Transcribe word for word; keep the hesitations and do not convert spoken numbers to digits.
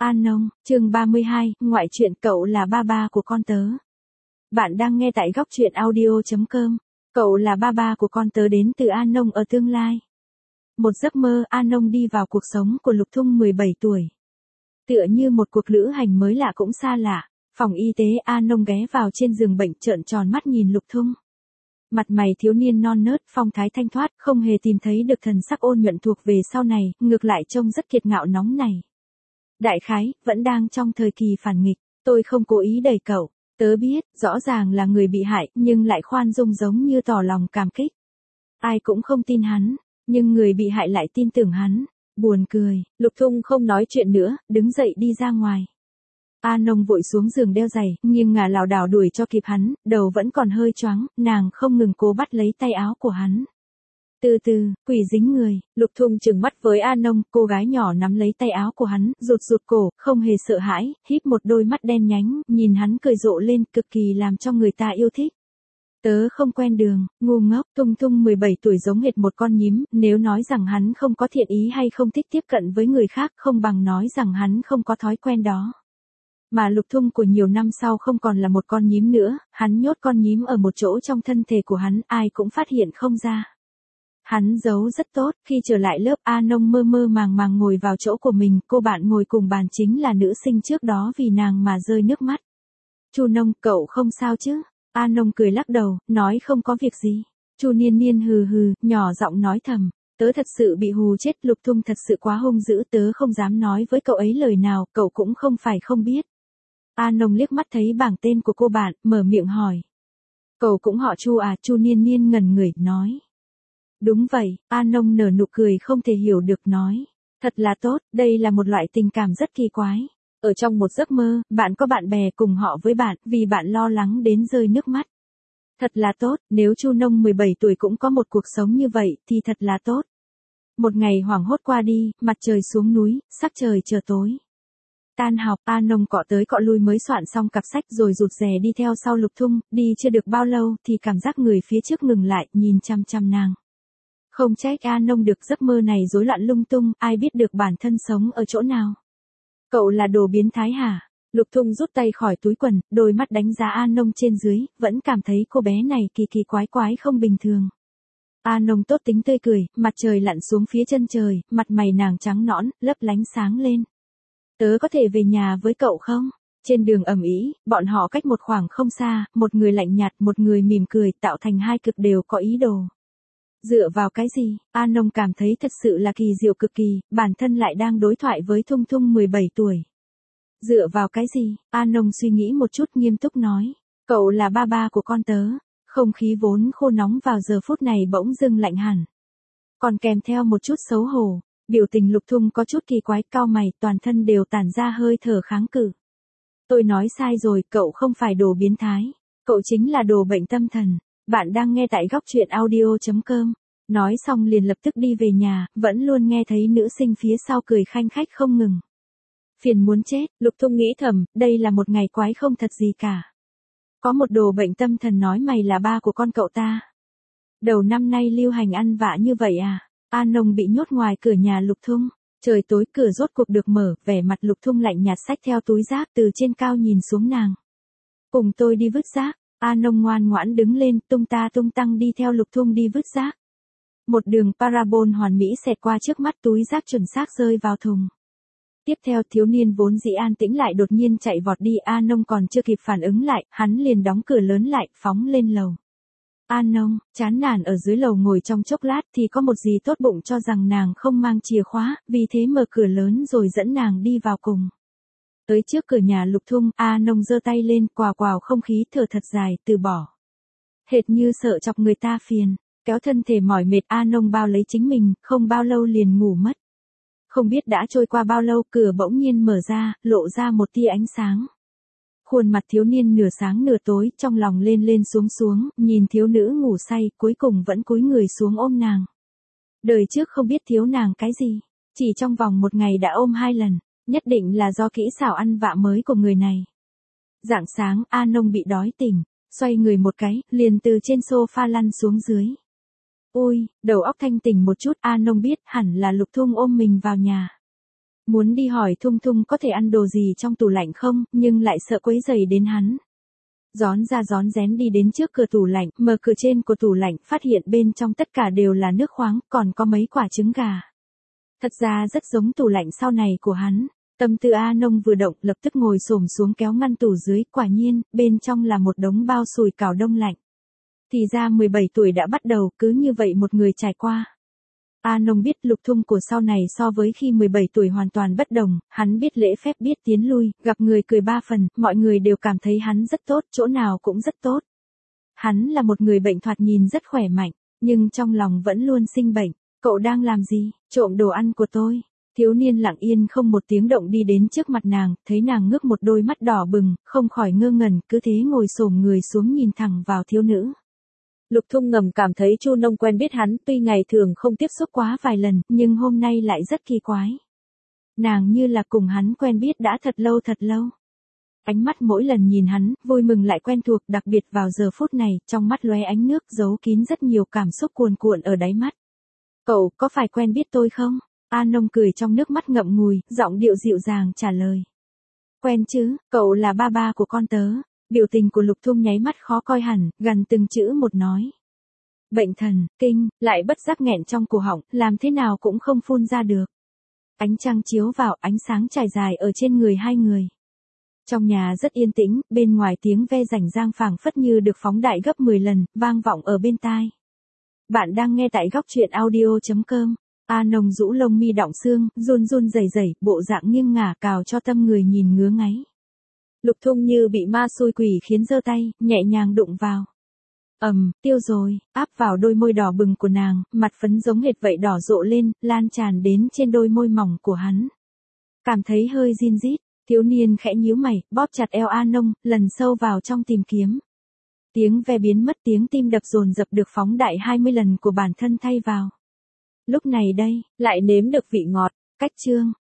An Nông, chương ba mươi hai, ngoại truyện cậu là ba ba của con tớ. Bạn đang nghe tại góc truyện audio chấm com. Cậu là ba ba của con tớ đến từ An Nông ở tương lai. Một giấc mơ An Nông đi vào cuộc sống của Lục Thung mười bảy tuổi. Tựa như một cuộc lữ hành mới lạ cũng xa lạ, phòng y tế An Nông ghé vào trên giường bệnh trợn tròn mắt nhìn Lục Thung. Mặt mày thiếu niên non nớt, phong thái thanh thoát, không hề tìm thấy được thần sắc ôn nhuận thuộc về sau này, ngược lại trông rất kiệt ngạo nóng này. Đại khái, vẫn đang trong thời kỳ phản nghịch, tôi không cố ý đẩy cậu, tớ biết, rõ ràng là người bị hại, nhưng lại khoan dung giống như tỏ lòng cảm kích. Ai cũng không tin hắn, nhưng người bị hại lại tin tưởng hắn, buồn cười, Lục Thung không nói chuyện nữa, đứng dậy đi ra ngoài. An Nông vội xuống giường đeo giày, nghiêng ngả lảo đảo đuổi cho kịp hắn, đầu vẫn còn hơi choáng, nàng không ngừng cố bắt lấy tay áo của hắn. Từ từ, quỷ dính người, Lục Thung trừng mắt với An Nông, cô gái nhỏ nắm lấy tay áo của hắn, rụt rụt cổ, không hề sợ hãi, híp một đôi mắt đen nhánh, nhìn hắn cười rộ lên, cực kỳ làm cho người ta yêu thích. Tớ không quen đường, ngu ngốc, Thung Thung mười bảy tuổi giống hệt một con nhím, nếu nói rằng hắn không có thiện ý hay không thích tiếp cận với người khác, không bằng nói rằng hắn không có thói quen đó. Mà Lục Thung của nhiều năm sau không còn là một con nhím nữa, hắn nhốt con nhím ở một chỗ trong thân thể của hắn, ai cũng phát hiện không ra. Hắn giấu rất tốt, khi trở lại lớp An Nông mơ mơ màng màng ngồi vào chỗ của mình, cô bạn ngồi cùng bàn chính là nữ sinh trước đó vì nàng mà rơi nước mắt. Chu Nông, cậu không sao chứ? An Nông cười lắc đầu, nói không có việc gì. Chu Niên Niên hừ hừ, nhỏ giọng nói thầm, tớ thật sự bị hù chết, Lục Thung thật sự quá hung dữ, tớ không dám nói với cậu ấy lời nào, cậu cũng không phải không biết. An Nông liếc mắt thấy bảng tên của cô bạn, mở miệng hỏi. Cậu cũng họ Chu à? Chu Niên Niên ngẩn người, nói. Đúng vậy, An Nông nở nụ cười không thể hiểu được nói. Thật là tốt, đây là một loại tình cảm rất kỳ quái. Ở trong một giấc mơ, bạn có bạn bè cùng họ với bạn, vì bạn lo lắng đến rơi nước mắt. Thật là tốt, nếu Chu Nông mười bảy tuổi cũng có một cuộc sống như vậy, thì thật là tốt. Một ngày hoảng hốt qua đi, mặt trời xuống núi, sắc trời trở tối. Tan học, An Nông cọ tới cọ lui mới soạn xong cặp sách rồi rụt rè đi theo sau Lục Thung, đi chưa được bao lâu thì cảm giác người phía trước ngừng lại, nhìn chăm chăm nàng. Không trách An Nông được giấc mơ này rối loạn lung tung, ai biết được bản thân sống ở chỗ nào. Cậu là đồ biến thái hả? Lục Thung rút tay khỏi túi quần, đôi mắt đánh giá An Nông trên dưới, vẫn cảm thấy cô bé này kỳ kỳ quái quái không bình thường. An Nông tốt tính tươi cười, mặt trời lặn xuống phía chân trời, mặt mày nàng trắng nõn, lấp lánh sáng lên. Tớ có thể về nhà với cậu không? Trên đường ầm ĩ, bọn họ cách một khoảng không xa, một người lạnh nhạt, một người mỉm cười, tạo thành hai cực đều có ý đồ. Dựa vào cái gì? An Nông cảm thấy thật sự là kỳ diệu cực kỳ, bản thân lại đang đối thoại với Thung Thung mười bảy tuổi. Dựa vào cái gì? An Nông suy nghĩ một chút nghiêm túc nói. Cậu là ba ba của con tớ. Không khí vốn khô nóng vào giờ phút này bỗng dưng lạnh hẳn. Còn kèm theo một chút xấu hổ, biểu tình Lục Thung có chút kỳ quái, cau mày, toàn thân đều tản ra hơi thở kháng cự. Tôi nói sai rồi, cậu không phải đồ biến thái. Cậu chính là đồ bệnh tâm thần. Bạn đang nghe tại góc truyện audio chấm com. Nói xong liền lập tức đi về nhà, vẫn luôn nghe thấy nữ sinh phía sau cười khanh khách không ngừng. Phiền muốn chết, Lục Thung nghĩ thầm, đây là một ngày quái không thật gì cả. Có một đồ bệnh tâm thần nói mày là ba của con cậu ta. Đầu năm nay lưu hành ăn vạ như vậy à? An Nông bị nhốt ngoài cửa nhà Lục Thung. Trời tối cửa rốt cuộc được mở, vẻ mặt Lục Thung lạnh nhạt xách theo túi rác từ trên cao nhìn xuống nàng. Cùng tôi đi vứt rác. An Nông ngoan ngoãn đứng lên, tung ta tung tăng đi theo Lục Thung đi vứt rác. Một đường parabol hoàn mỹ xẹt qua trước mắt, túi rác chuẩn xác rơi vào thùng. Tiếp theo thiếu niên vốn dĩ an tĩnh lại đột nhiên chạy vọt đi, An Nông còn chưa kịp phản ứng lại, hắn liền đóng cửa lớn lại, phóng lên lầu. An Nông, chán nản ở dưới lầu ngồi trong chốc lát thì có một gì tốt bụng cho rằng nàng không mang chìa khóa, vì thế mở cửa lớn rồi dẫn nàng đi vào cùng. Tới trước cửa nhà Lục Thung, An Nông giơ tay lên, quào quào không khí, thở thật dài, từ bỏ. Hệt như sợ chọc người ta phiền, kéo thân thể mỏi mệt, An Nông bao lấy chính mình, không bao lâu liền ngủ mất. Không biết đã trôi qua bao lâu, cửa bỗng nhiên mở ra, lộ ra một tia ánh sáng. Khuôn mặt thiếu niên nửa sáng nửa tối, trong lòng lên lên xuống xuống, nhìn thiếu nữ ngủ say, cuối cùng vẫn cúi người xuống ôm nàng. Đời trước không biết thiếu nàng cái gì, chỉ trong vòng một ngày đã ôm hai lần. Nhất định là do kỹ xảo ăn vạ mới của người này. Rạng sáng, An Nông bị đói tỉnh, xoay người một cái, liền từ trên sofa lăn xuống dưới. Ôi, đầu óc thanh tỉnh một chút, An Nông biết hẳn là Lục Thung ôm mình vào nhà. Muốn đi hỏi Thung Thung có thể ăn đồ gì trong tủ lạnh không, nhưng lại sợ quấy rầy đến hắn. Rón ra rón rén đi đến trước cửa tủ lạnh, mở cửa trên của tủ lạnh, phát hiện bên trong tất cả đều là nước khoáng, còn có mấy quả trứng gà. Thật ra rất giống tủ lạnh sau này của hắn. Tâm tư A Nông vừa động, lập tức ngồi xổm xuống kéo ngăn tủ dưới, quả nhiên, bên trong là một đống bao sùi cảo đông lạnh. Thì ra mười bảy tuổi đã bắt đầu, cứ như vậy một người trải qua. A Nông biết Lục Thung của sau này so với khi mười bảy tuổi hoàn toàn bất đồng, hắn biết lễ phép biết tiến lui, gặp người cười ba phần, mọi người đều cảm thấy hắn rất tốt, chỗ nào cũng rất tốt. Hắn là một người bệnh thoạt nhìn rất khỏe mạnh, nhưng trong lòng vẫn luôn sinh bệnh. Cậu đang làm gì? Trộm đồ ăn của tôi. Thiếu niên lặng yên không một tiếng động đi đến trước mặt nàng, thấy nàng ngước một đôi mắt đỏ bừng, không khỏi ngơ ngẩn, cứ thế ngồi xổm người xuống nhìn thẳng vào thiếu nữ. Lục Thung ngầm cảm thấy Chu Nông quen biết hắn, tuy ngày thường không tiếp xúc quá vài lần, nhưng hôm nay lại rất kỳ quái. Nàng như là cùng hắn quen biết đã thật lâu thật lâu. Ánh mắt mỗi lần nhìn hắn, vui mừng lại quen thuộc, đặc biệt vào giờ phút này, trong mắt lóe ánh nước giấu kín rất nhiều cảm xúc cuồn cuộn ở đáy mắt. Cậu có phải quen biết tôi không? A Nông cười trong nước mắt ngậm ngùi, giọng điệu dịu dàng trả lời. Quen chứ, cậu là ba ba của con tớ. Biểu tình của Lục Thung nháy mắt khó coi hẳn, gần từng chữ một nói. Bệnh thần, kinh, lại bất giác nghẹn trong cổ họng, làm thế nào cũng không phun ra được. Ánh trăng chiếu vào, ánh sáng trải dài ở trên người hai người. Trong nhà rất yên tĩnh, bên ngoài tiếng ve rảnh rang phảng phất như được phóng đại gấp mười lần, vang vọng ở bên tai. Bạn đang nghe tại góc truyện audio chấm com. A Nông rũ lông mi đọng xương, run run rẩy rẩy, bộ dạng nghiêng ngả cào cho tâm người nhìn ngứa ngáy. Lục Thung như bị ma xui quỷ khiến giơ tay, nhẹ nhàng đụng vào. Ầm, tiêu rồi, áp vào đôi môi đỏ bừng của nàng, mặt phấn giống hệt vậy đỏ rộ lên, lan tràn đến trên đôi môi mỏng của hắn. Cảm thấy hơi rin rít, thiếu niên khẽ nhíu mày, bóp chặt eo A Nông, lần sâu vào trong tìm kiếm. Tiếng ve biến mất, tiếng tim đập dồn dập được phóng đại hai mươi lần của bản thân thay vào. Lúc này đây, lại nếm được vị ngọt, cách chương.